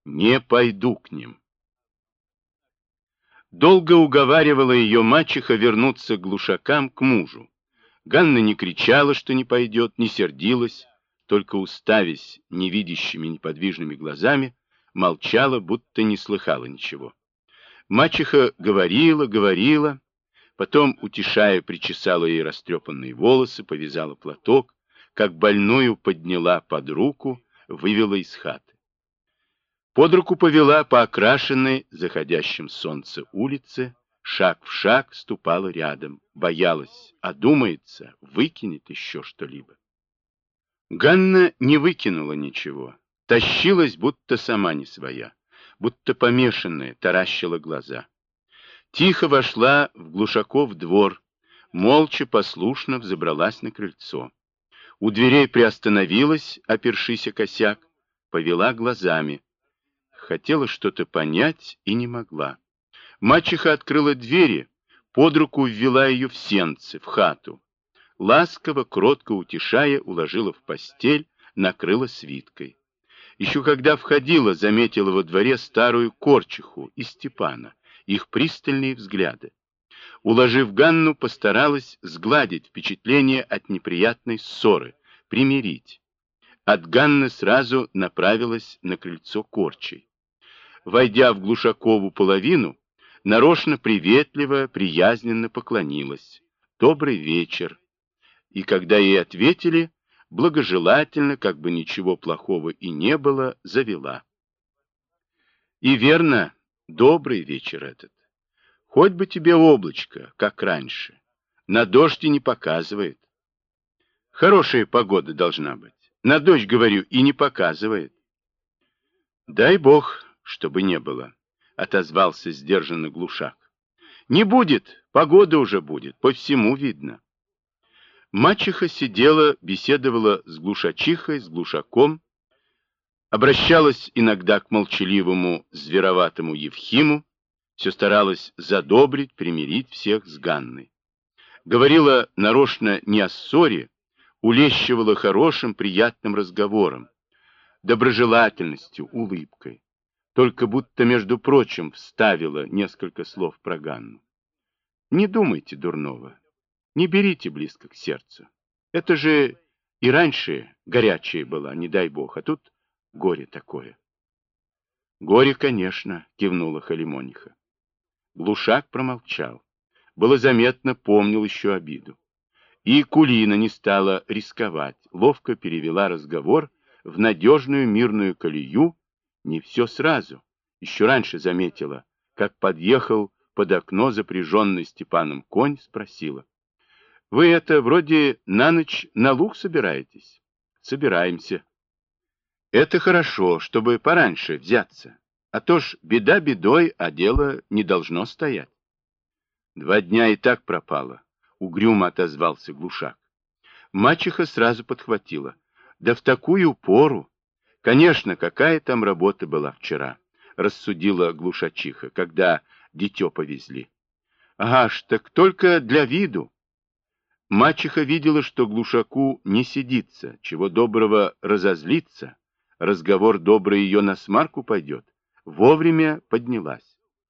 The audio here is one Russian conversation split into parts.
Не пойду к ним. Долго уговаривала ее мачеха вернуться к глушакам, к мужу. Ганна не кричала, что не пойдет, не сердилась, только уставясь невидящими неподвижными глазами, молчала, будто не слыхала ничего. Мачеха говорила, говорила, потом, утешая, причесала ей растрепанные волосы, повязала платок, как больную подняла под руку, вывела из хаты. Под руку повела по окрашенной заходящим солнце улице, шаг в шаг ступала рядом, боялась, одумается, выкинет еще что-либо. Ганна не выкинула ничего, тащилась, будто сама не своя, будто помешанная, таращила глаза. Тихо вошла в Глушаков двор, молча, послушно взобралась на крыльцо. У дверей приостановилась, опершись о косяк, повела глазами. Хотела что-то понять и не могла. Мачеха открыла двери, под руку ввела ее в сенцы, в хату. Ласково, кротко утешая, уложила в постель, накрыла свиткой. Еще когда входила, заметила во дворе старую Корчиху и Степана, их пристальные взгляды. Уложив Ганну, постаралась сгладить впечатление от неприятной ссоры, примирить. От Ганны сразу направилась на крыльцо Корчей. Войдя в Глушакову половину, нарочно приветливо, приязненно поклонилась. «Добрый вечер». И когда ей ответили, благожелательно, как бы ничего плохого и не было, завела. И верно, добрый вечер этот. Хоть бы тебе облачко, как раньше. На дождь и не показывает. Хорошая погода должна быть. На дождь, говорю, и не показывает. Дай бог, чтобы не было, отозвался сдержанно Глушак. Не будет, погода уже будет, по всему видно. Мачеха сидела, беседовала с Глушачихой, с Глушаком, обращалась иногда к молчаливому, звероватому Евхиму, все старалась задобрить, примирить всех с Ганной. Говорила нарочно не о ссоре, улещивала хорошим, приятным разговором, доброжелательностью, улыбкой. Только будто, между прочим, вставила несколько слов про Ганну. Не думайте дурного, не берите близко к сердцу. Это же и раньше горячая была, не дай бог, а тут горе такое. Горе, конечно, кивнула Халимониха. Глушак промолчал. Было заметно, помнил еще обиду. И Кулина не стала рисковать, ловко перевела разговор в надежную мирную колею, не все сразу. Еще раньше заметила, как подъехал под окно запряженный Степаном конь, спросила. «Вы это вроде на ночь на луг собираетесь?» «Собираемся». «Это хорошо, чтобы пораньше взяться. А то ж беда бедой, а дело не должно стоять». 2 дня и так пропало, угрюмо отозвался Глушак. Мачеха сразу подхватила. Да в такую пору. Конечно, какая там работа была вчера, рассудила Глушачиха, когда дитё повезли. Ага ж, так только для виду. Мачеха видела, что Глушаку не сидится, чего доброго разозлится, разговор добрый ее на смарку пойдет. Вовремя поднялась.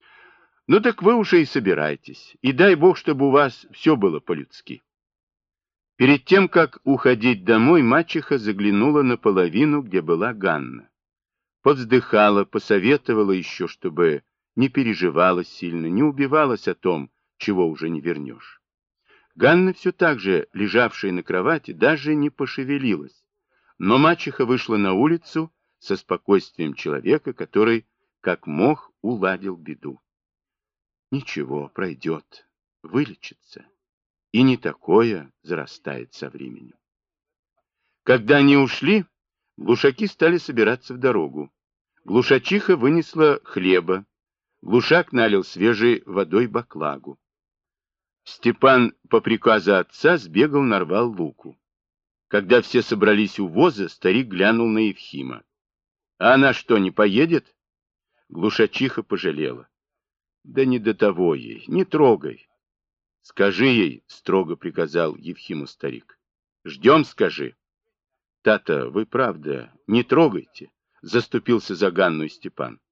Ну так вы уже и собирайтесь, и дай бог, чтобы у вас все было по-людски. Перед тем, как уходить домой, мачеха заглянула наполовину, где была Ганна. Повздыхала, посоветовала еще, чтобы не переживала сильно, не убивалась о том, чего уже не вернешь. Ганна все так же, лежавшая на кровати, даже не пошевелилась, но мачеха вышла на улицу со спокойствием человека, который, как мог, уладил беду. Ничего, пройдет, вылечится. И не такое зарастает со временем. Когда они ушли, глушаки стали собираться в дорогу. Глушачиха вынесла хлеба. Глушак налил свежей водой баклагу. Степан по приказу отца сбегал, нарвал луку. Когда все собрались у воза, старик глянул на Евхима. «А она что, не поедет?» Глушачиха пожалела. «Да не до того ей, не трогай». «Скажи ей», — строго приказал Евхиму старик. «Ждем, скажи». «Тата, вы правда, не трогайте. заступился за Ганну и Степан.